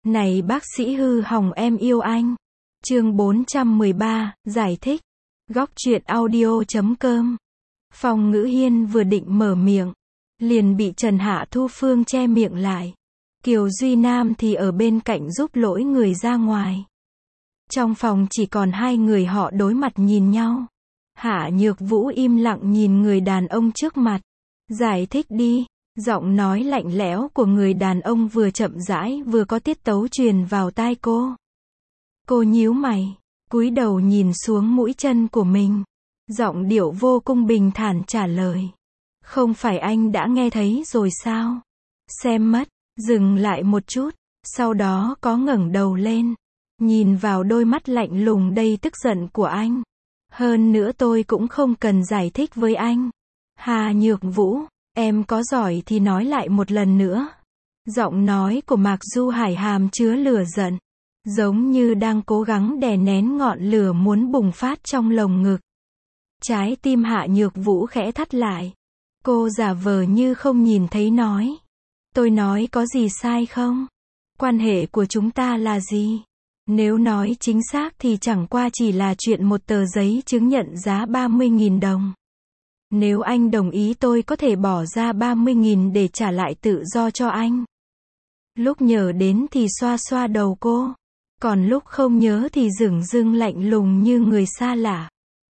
Này bác sĩ hư hỏng em yêu anh. Chương 413, giải thích. Góc truyện audio.com. Phong Ngữ Hiên vừa định mở miệng, liền bị Trần Hạ Thu Phương che miệng lại. Kiều Duy Nam thì ở bên cạnh giúp lỗi người ra ngoài. Trong phòng chỉ còn hai người họ đối mặt nhìn nhau. Hạ Nhược Vũ im lặng nhìn người đàn ông trước mặt. Giải thích đi. Giọng nói lạnh lẽo của người đàn ông vừa chậm rãi vừa có tiết tấu truyền vào tai cô. Cô nhíu mày, cúi đầu nhìn xuống mũi chân của mình. Giọng điệu vô cùng bình thản trả lời. Không phải anh đã nghe thấy rồi sao? Xem mất, dừng lại một chút, sau đó có ngẩng đầu lên. Nhìn vào đôi mắt lạnh lùng đầy tức giận của anh. Hơn nữa tôi cũng không cần giải thích với anh. Hà Nhược Vũ, em có giỏi thì nói lại một lần nữa. Giọng nói của Mạc Du Hải hàm chứa lửa giận, giống như đang cố gắng đè nén ngọn lửa muốn bùng phát trong lồng ngực. Trái tim Hạ Nhược Vũ khẽ thắt lại. Cô giả vờ như không nhìn thấy nói. Tôi nói có gì sai không? Quan hệ của chúng ta là gì? Nếu nói chính xác thì chẳng qua chỉ là chuyện một tờ giấy chứng nhận giá 30.000 đồng. Nếu anh đồng ý tôi có thể bỏ ra 30.000 để trả lại tự do cho anh. Lúc nhớ đến thì xoa xoa đầu cô. Còn lúc không nhớ thì dửng dưng lạnh lùng như người xa lạ.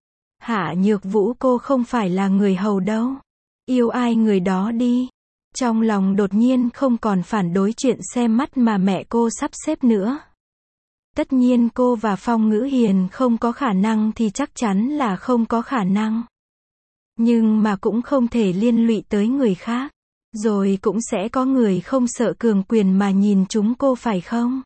Hạ Nhược Vũ, cô không phải là người hầu đâu. Yêu ai người đó đi. Trong lòng đột nhiên không còn phản đối chuyện xem mắt mà mẹ cô sắp xếp nữa. Tất nhiên cô và Phong Ngữ Hiền không có khả năng thì chắc chắn là không có khả năng. Nhưng mà cũng không thể liên lụy tới người khác. Rồi cũng sẽ có người không sợ cường quyền mà nhìn chúng cô phải không?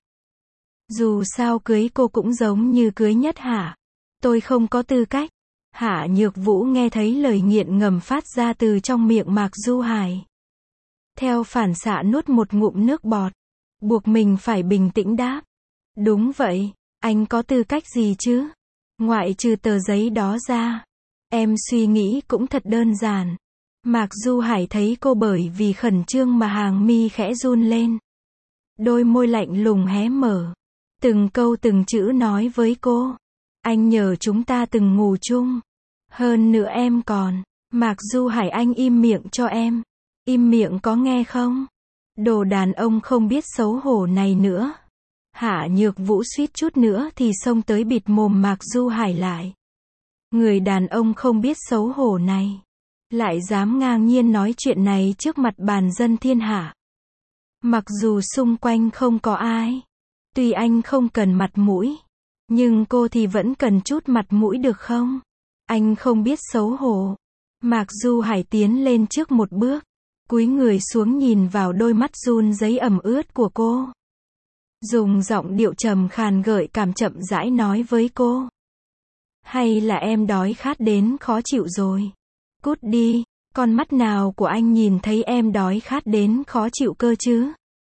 Dù sao cưới cô cũng giống như cưới Nhất Hạ. Tôi không có tư cách. Hạ Nhược Vũ nghe thấy lời nghiện ngầm phát ra từ trong miệng Mạc Du Hải. Theo phản xạ nuốt một ngụm nước bọt. Buộc mình phải bình tĩnh đáp. Đúng vậy, anh có tư cách gì chứ? Ngoại trừ tờ giấy đó ra. Em suy nghĩ cũng thật đơn giản. Mạc Du Hải thấy cô bởi vì khẩn trương mà hàng mi khẽ run lên. Đôi môi lạnh lùng hé mở. Từng câu từng chữ nói với cô. Anh nhờ chúng ta từng ngủ chung. Hơn nữa em còn. Mạc Du Hải, anh im miệng cho em. Im miệng có nghe không? Đồ đàn ông không biết xấu hổ này nữa. Hạ Nhược Vũ suýt chút nữa thì xông tới bịt mồm Mạc Du Hải lại. Người đàn ông không biết xấu hổ này. Lại dám ngang nhiên nói chuyện này trước mặt bàn dân thiên hạ. Mặc dù xung quanh không có ai. Tuy anh không cần mặt mũi. Nhưng cô thì vẫn cần chút mặt mũi được không? Anh không biết xấu hổ. Mạc Du Hải tiến lên trước một bước. Cúi người xuống nhìn vào đôi mắt run rẩy ẩm ướt của cô. Dùng giọng điệu trầm khàn gợi cảm chậm rãi nói với cô. Hay là em đói khát đến khó chịu rồi? Cút đi, con mắt nào của anh nhìn thấy em đói khát đến khó chịu cơ chứ?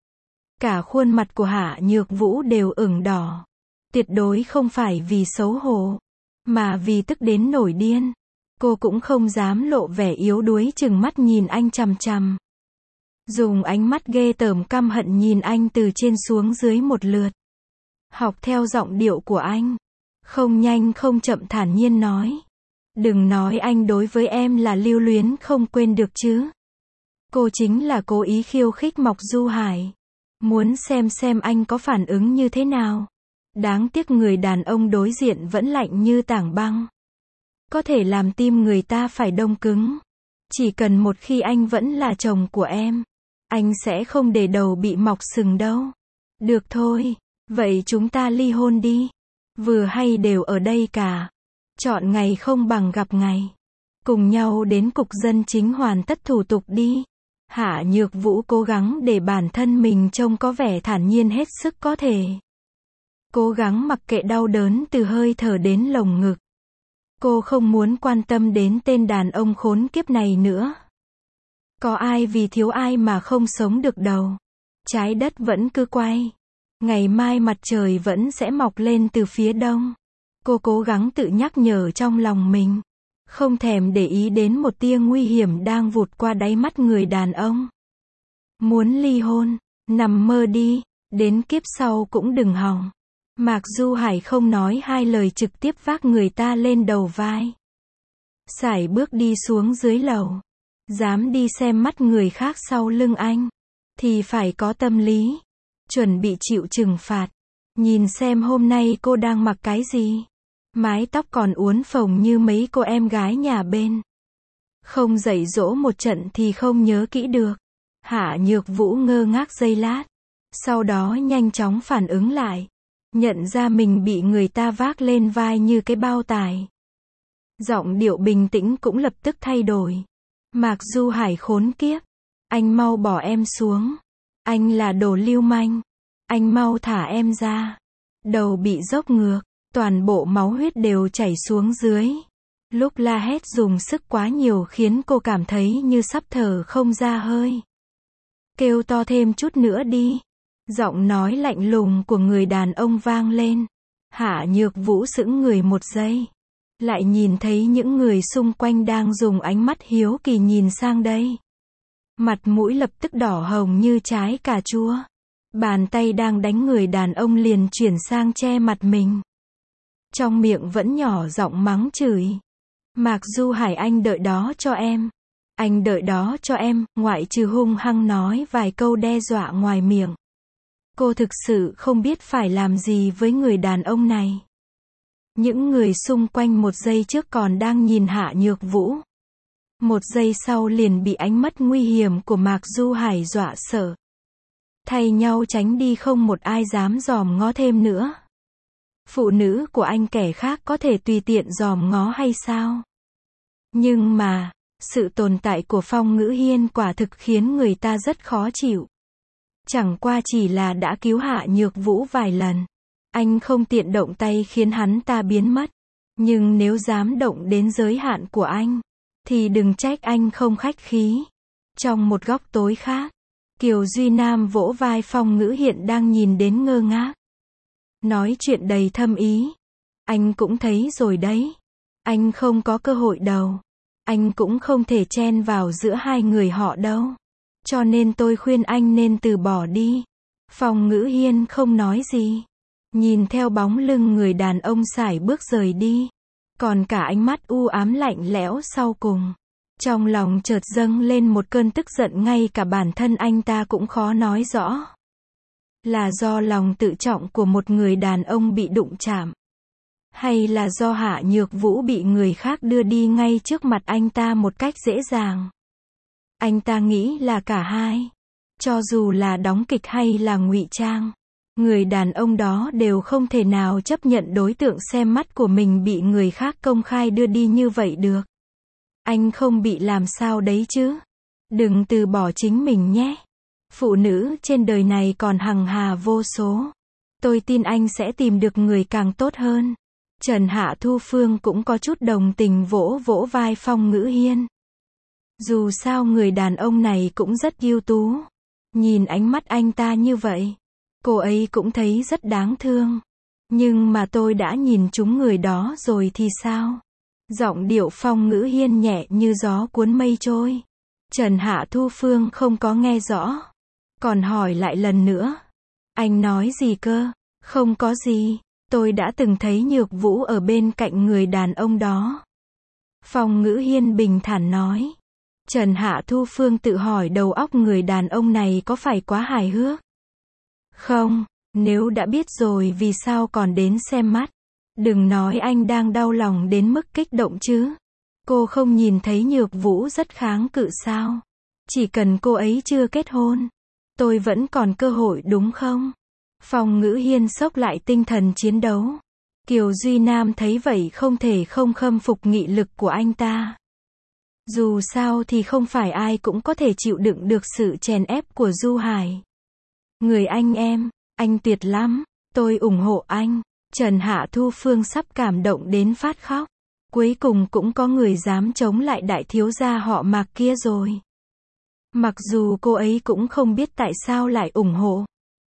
Cả khuôn mặt của Hạ Nhược Vũ đều ửng đỏ. Tuyệt đối không phải vì xấu hổ, mà vì tức đến nổi điên. Cô cũng không dám lộ vẻ yếu đuối chừng mắt nhìn anh chằm chằm. Dùng ánh mắt ghê tởm căm hận nhìn anh từ trên xuống dưới một lượt. Học theo giọng điệu của anh. Không nhanh không chậm thản nhiên nói. Đừng nói anh đối với em là lưu luyến không quên được chứ. Cô chính là cố ý khiêu khích Mạc Du Hải. Muốn xem anh có phản ứng như thế nào. Đáng tiếc người đàn ông đối diện vẫn lạnh như tảng băng. Có thể làm tim người ta phải đông cứng. Chỉ cần một khi anh vẫn là chồng của em, anh sẽ không để đầu bị mọc sừng đâu. Được thôi, vậy chúng ta ly hôn đi. Vừa hay đều ở đây cả. Chọn ngày không bằng gặp ngày. Cùng nhau đến cục dân chính hoàn tất thủ tục đi. Hạ Nhược Vũ cố gắng để bản thân mình trông có vẻ thản nhiên hết sức có thể. Cố gắng mặc kệ đau đớn từ hơi thở đến lồng ngực. Cô không muốn quan tâm đến tên đàn ông khốn kiếp này nữa. Có ai vì thiếu ai mà không sống được đâu. Trái đất vẫn cứ quay. Ngày mai mặt trời vẫn sẽ mọc lên từ phía đông. Cô cố gắng tự nhắc nhở trong lòng mình. Không thèm để ý đến một tia nguy hiểm đang vụt qua đáy mắt người đàn ông. Muốn ly hôn, nằm mơ đi. Đến kiếp sau cũng đừng hòng. Mạc Du Hải không nói hai lời trực tiếp vác người ta lên đầu vai. Sải bước đi xuống dưới lầu. Dám đi xem mắt người khác sau lưng anh. Thì phải có tâm lý. Chuẩn bị chịu trừng phạt. Nhìn xem hôm nay cô đang mặc cái gì. Mái tóc còn uốn phồng như mấy cô em gái nhà bên. Không dạy dỗ một trận thì không nhớ kỹ được. Hạ Nhược Vũ ngơ ngác giây lát. Sau đó nhanh chóng phản ứng lại. Nhận ra mình bị người ta vác lên vai như cái bao tải. Giọng điệu bình tĩnh cũng lập tức thay đổi. Mạc Du Hải khốn kiếp. Anh mau bỏ em xuống. Anh là đồ lưu manh. Anh mau thả em ra. Đầu bị dốc ngược. Toàn bộ máu huyết đều chảy xuống dưới. Lúc la hét dùng sức quá nhiều khiến cô cảm thấy như sắp thở không ra hơi. Kêu to thêm chút nữa đi. Giọng nói lạnh lùng của người đàn ông vang lên. Hạ Nhược Vũ sững người một giây. Lại nhìn thấy những người xung quanh đang dùng ánh mắt hiếu kỳ nhìn sang đây. Mặt mũi lập tức đỏ hồng như trái cà chua. Bàn tay đang đánh người đàn ông liền chuyển sang che mặt mình. Trong miệng vẫn nhỏ giọng mắng chửi. Mạc Du Hải, anh đợi đó cho em. Anh đợi đó cho em, ngoại trừ hung hăng nói vài câu đe dọa ngoài miệng. Cô thực sự không biết phải làm gì với người đàn ông này. Những người xung quanh một giây trước còn đang nhìn Hạ Nhược Vũ. Một giây sau liền bị ánh mắt nguy hiểm của Mạc Du Hải dọa sợ. Thay nhau tránh đi, không một ai dám dòm ngó thêm nữa. Phụ nữ của anh kẻ khác có thể tùy tiện dòm ngó hay sao? Nhưng mà, sự tồn tại của Phong Ngữ Hiên quả thực khiến người ta rất khó chịu. Chẳng qua chỉ là đã cứu Hạ Nhược Vũ vài lần. Anh không tiện động tay khiến hắn ta biến mất. Nhưng nếu dám động đến giới hạn của anh, thì đừng trách anh không khách khí. Trong một góc tối khác, Kiều Duy Nam vỗ vai Phong Ngữ Hiện đang nhìn đến ngơ ngác. Nói chuyện đầy thâm ý. Anh cũng thấy rồi đấy. Anh không có cơ hội đâu. Anh cũng không thể chen vào giữa hai người họ đâu. Cho nên tôi khuyên anh nên từ bỏ đi. Phong Ngữ Hiên không nói gì. Nhìn theo bóng lưng người đàn ông sải bước rời đi. Còn cả ánh mắt u ám lạnh lẽo sau cùng. Trong lòng chợt dâng lên một cơn tức giận ngay cả bản thân anh ta cũng khó nói rõ. Là do lòng tự trọng của một người đàn ông bị đụng chạm? Hay là do Hạ Nhược Vũ bị người khác đưa đi ngay trước mặt anh ta một cách dễ dàng? Anh ta nghĩ là cả hai. Cho dù là đóng kịch hay là ngụy trang, người đàn ông đó đều không thể nào chấp nhận đối tượng xem mắt của mình bị người khác công khai đưa đi như vậy được. Anh không bị làm sao đấy chứ? Đừng từ bỏ chính mình nhé. Phụ nữ trên đời này còn hằng hà vô số. Tôi tin anh sẽ tìm được người càng tốt hơn. Trần Hạ Thu Phương cũng có chút đồng tình vỗ vỗ vai Phong Ngữ Hiên. Dù sao người đàn ông này cũng rất ưu tú. Nhìn ánh mắt anh ta như vậy, cô ấy cũng thấy rất đáng thương. Nhưng mà tôi đã nhìn trúng người đó rồi thì sao? Giọng điệu Phong Ngữ Hiên nhẹ như gió cuốn mây trôi. Trần Hạ Thu Phương không có nghe rõ. Còn hỏi lại lần nữa. Anh nói gì cơ? Không có gì. Tôi đã từng thấy Nhược Vũ ở bên cạnh người đàn ông đó. Phong Ngữ Hiên bình thản nói. Trần Hạ Thu Phương tự hỏi đầu óc người đàn ông này có phải quá hài hước? Không, nếu đã biết rồi vì sao còn đến xem mắt? Đừng nói anh đang đau lòng đến mức kích động chứ. Cô không nhìn thấy Nhược Vũ rất kháng cự sao? Chỉ cần cô ấy chưa kết hôn, tôi vẫn còn cơ hội đúng không? Phong Ngữ Hiên xốc lại tinh thần chiến đấu. Kiều Duy Nam thấy vậy không thể không khâm phục nghị lực của anh ta. Dù sao thì không phải ai cũng có thể chịu đựng được sự chèn ép của Du Hải. Người anh anh tuyệt lắm, tôi ủng hộ anh. Trần Hạ Thu Phương sắp cảm động đến phát khóc. Cuối cùng cũng có người dám chống lại đại thiếu gia họ Mạc kia rồi. Mặc dù cô ấy cũng không biết tại sao lại ủng hộ.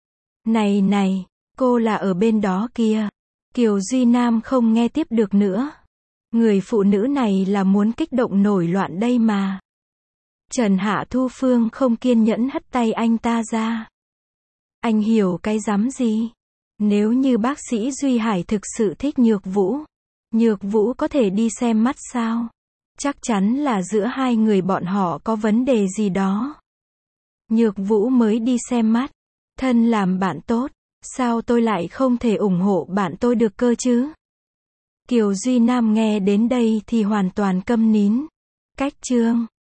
Này, cô là ở bên đó kia. Kiều Duy Nam không nghe tiếp được nữa. Người phụ nữ này là muốn kích động nổi loạn đây mà. Trần Hạ Thu Phương không kiên nhẫn hất tay anh ta ra. Anh hiểu cái rắm gì? Nếu như bác sĩ Duy Hải thực sự thích Nhược Vũ có thể đi xem mắt sao? Chắc chắn là giữa hai người bọn họ có vấn đề gì đó. Nhược Vũ mới đi xem mắt. Thân làm bạn tốt, sao tôi lại không thể ủng hộ bạn tôi được cơ chứ? Kiều Duy Nam nghe đến đây thì hoàn toàn câm nín. Cách chương